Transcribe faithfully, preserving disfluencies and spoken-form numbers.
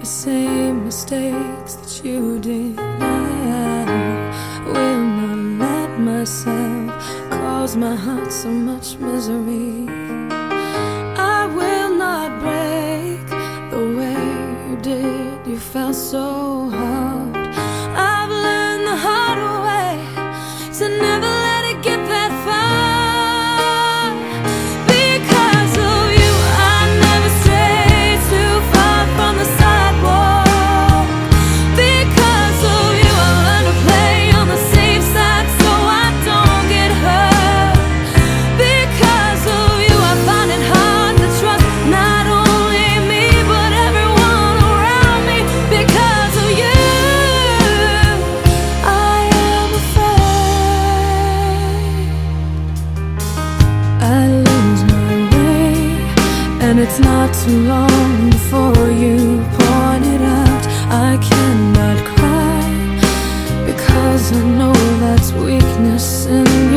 the same mistakes that you did. I will not let myself cause my heart so much misery. I will not break the way you did. You felt so hard. I've learned the hard way to never let it get that far. Because of you, I never strayed too far from the sidewalk. Because of you, I learned to play on the safe side so I don't get hurt. Because of you, I find it hard to trust not only me but everyone around me. Because of you, I am afraid I lose my way, and it's not too long before you point it out. I cannot cry because I know that's weakness in